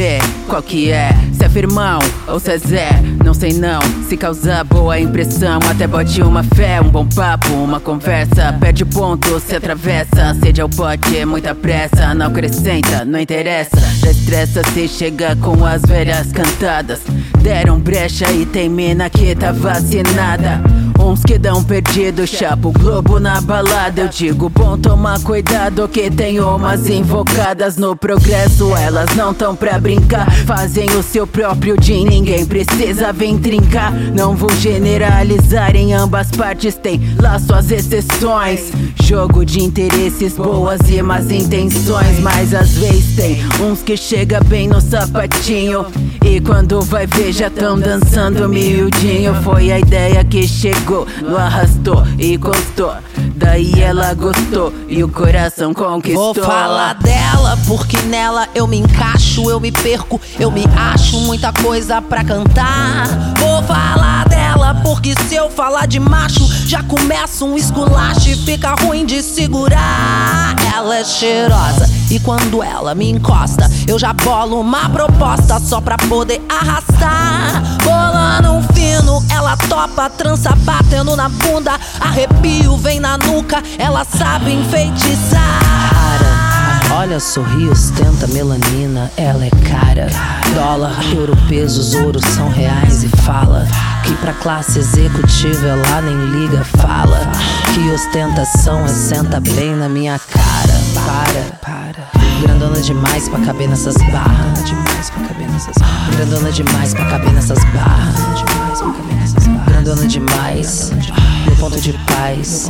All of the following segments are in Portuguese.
vê qual que é. Se é firmão ou se é Zé, não sei não. Se causar boa impressão, até bote uma fé. Um bom papo, uma conversa, perde ponto, se atravessa. Sede ao pote, muita pressa, não acrescenta, não interessa. Já estressa se chega com as velhas cantadas. Deram brecha e tem mina que tá vacinada. Uns que dão perdido, chapa o globo na balada. Eu digo bom tomar cuidado que tem umas invocadas no progresso. Elas não tão pra brincar, fazem o seu próprio din. Ninguém precisa vir trincar. Não vou generalizar, em ambas partes tem lá suas exceções. Jogo de interesses, boas e más intenções. Mas às vezes tem uns que chega bem no sapatinho e quando vai ver já tão dançando miudinho. Foi a ideia que chegou, não arrastou e encostou. Daí ela gostou e o coração conquistou. Vou falar dela porque nela eu me encaixo, eu me perco, eu me acho, muita coisa pra cantar. Vou falar dela porque se eu falar de macho já começa um esculacho e fica ruim de segurar. Ela é cheirosa e quando ela me encosta eu já bolo uma proposta só pra poder arrastar. Bolando um fino, ela topa, trança batendo na bunda, arrepio vem na nuca, ela sabe enfeitiçar. Olha, sorri, ostenta melanina, ela é cara. Dólar, euro, pesos, ouros são reais e fala que pra classe executiva ela nem liga, fala que ostentação é senta bem na minha cara. Para, grandona demais pra caber nessas barras. Grandona demais pra caber nessas barras. Grandona demais, no ponto de paz.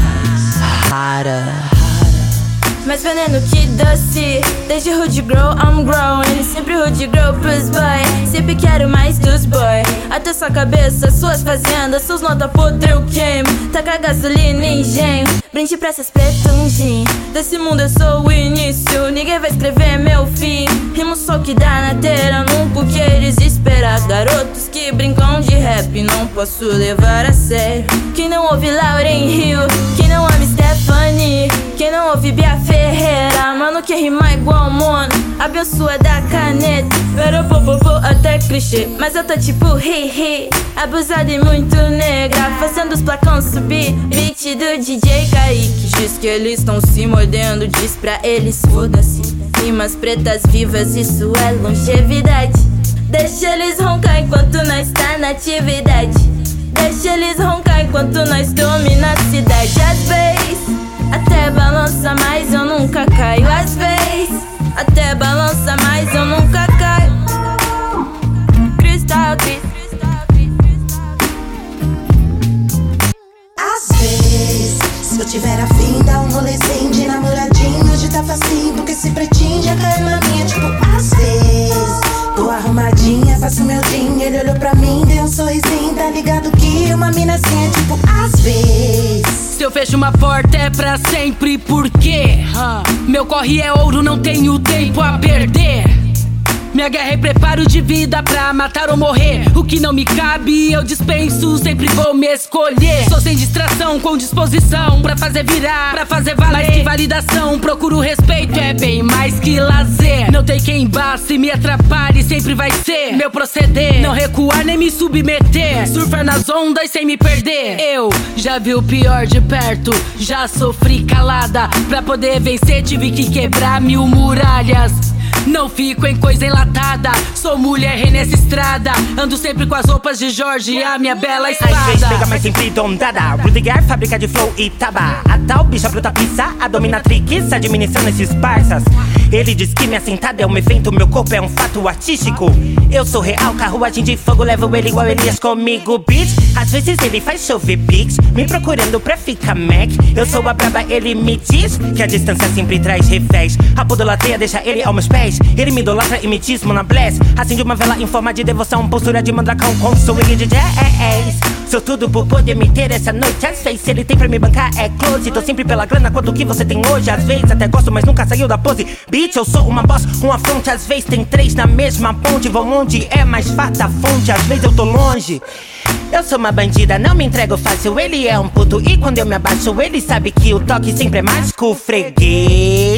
Rara. Mais veneno que doce. Desde Hood Grow, I'm growing. Sempre Hood Grow pros boy. Sempre quero mais dos boy. Até sua cabeça, suas fazendas, seus nota podre eu queimo. Taca gasolina e engenho. Brinde pra essas pretungim. Desse mundo eu sou o início. Ninguém vai escrever meu fim. Rimo só que dá na teira, nunca o que eles esperam. Garotos que brincam de rap, não posso levar a sério. Quem não ouve Lauren Hill, quem não ama Stephanie, quem não ouve Bia Ferreira, mano que rima igual mono, abençoa da caneta. Vera popopô até clichê, mas eu tô tipo hi-hi, abusada e muito negra, fazendo os placão subir. Beat do DJ Kaique, diz que eles tão se mordendo, diz pra eles foda-se. Rimas pretas vivas, isso é longevidade. Deixa eles roncar enquanto nós tá na atividade. Deixa eles roncar enquanto nós domina a cidade. Às vezes até balança, mas eu nunca caio. Às vezes até balança, mas eu nunca caio. Cristal, às vezes, se eu tiver afim, dá um rolezinho de namoradinho. Hoje tá facinho, porque esse pretinho já caiu na minha. Tipo, às vezes tô arrumadinha, faço meu din. Ele olhou pra mim, deu um sorrisinho. Tá ligado que uma mina assim é tipo, às vezes. Se eu fecho uma porta é pra sempre, por quê? Meu corre é ouro, não tenho tempo a perder. Minha guerra é preparo de vida pra matar ou morrer. O que não me cabe eu dispenso, sempre vou me escolher. Sou sem distração, com disposição pra fazer virar, pra fazer valer. Mais que validação, procuro respeito, é bem mais que lazer. Não tem quem embace, me atrapalhe, sempre vai ser meu proceder. Não recuar nem me submeter, surfar nas ondas sem me perder. Eu já vi o pior de perto, já sofri calada. Pra poder vencer tive que quebrar 1000 muralhas. Não fico em coisa enlatada, sou mulher rei nessa estrada. Ando sempre com as roupas de Jorge e a minha bela espada. Às vezes pega mais sempre dondada, Rudiger, fábrica de flow e taba. A tal bicha bruta pizza, a dominatrix, administrando esses parças. Ele diz que minha sentada é um evento, meu corpo é um fato artístico. Eu sou real, carruagem de fogo, levo ele igual Elias comigo, bitch. Às vezes ele faz chover pics, me procurando pra ficar Mac. Eu sou a braba, ele me diz que a distância sempre traz revés. A podolatria deixa ele aos meus pés. Ele me idolatra e me tismo na bless. Acende uma vela em forma de devoção, postura de mandracão com swing de jazz. Sou tudo por poder me ter essa noite. Às vezes ele tem pra me bancar é close. Tô sempre pela grana, quanto que você tem hoje. Às vezes até gosto, mas nunca saiu da pose. Bitch, eu sou uma boss, uma fronte. Às vezes tem 3 na mesma ponte. Vão onde é mais farta a fonte. Às vezes eu tô longe. Eu sou uma bandida, não me entrego fácil. Ele é um puto e quando eu me abaixo ele sabe que o toque sempre é mágico. Freguês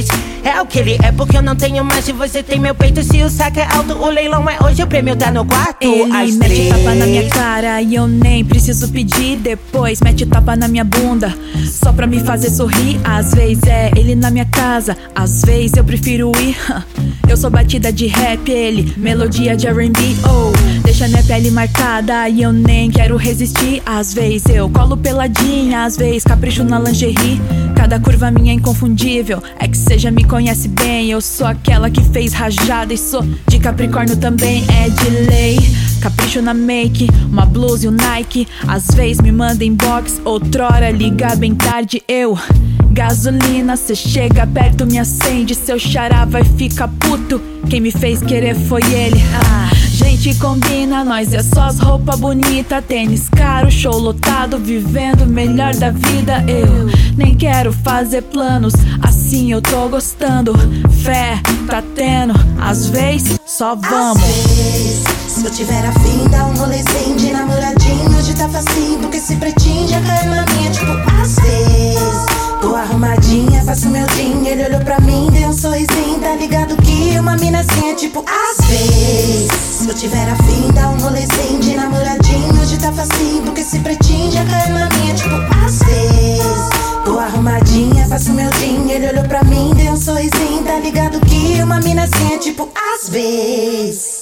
É o que ele é, porque eu não tenho mais. Se você tem meu peito, se o saco é alto, o leilão é hoje, o prêmio tá no quarto. Ele mete tapa na minha cara e eu nem preciso pedir. Depois mete tapa na minha bunda, só pra me fazer sorrir. Às vezes é ele na minha casa, às vezes eu prefiro ir. Eu sou batida de rap, ele melodia de R&B. Oh, deixa minha pele marcada e eu nem quero resistir. Às vezes eu colo peladinha, às vezes capricho na lingerie. Cada curva minha é inconfundível, é que cê já me conhece bem. Eu sou aquela que fez rajada e sou de Capricórnio também, é de lei. Capricho na make, uma blusa e um Nike. Às vezes me manda inbox, outrora liga bem tarde. Eu, gasolina, cê chega perto, me acende. Seu xará vai ficar puto, quem me fez querer foi ele. Gente combina, nós é só as roupa bonita. Tênis caro, show lotado, vivendo o melhor da vida. Eu nem quero fazer planos, assim eu tô gostando. Fé tá tendo, às vezes só vamos. Às vezes, se eu tiver afim, dá um rolezinho de namoradinho, de tá facinho, porque esse pretinho já caiu na minha. Tipo, às vezes tô arrumadinha, faço meu dia. Ele olhou pra mim, deu um sorrisinho. Tá ligado que uma mina assim é tipo, às vezes, se eu tiver afim, dá um rolezinho de namoradinho, de tá facinho, porque esse pretinho já caiu na minha. Tipo, às vezes tô arrumadinha, faço meu dia. Ele olhou pra mim, deu um sorrisinho. Tá ligado que uma mina assim é tipo, às vezes.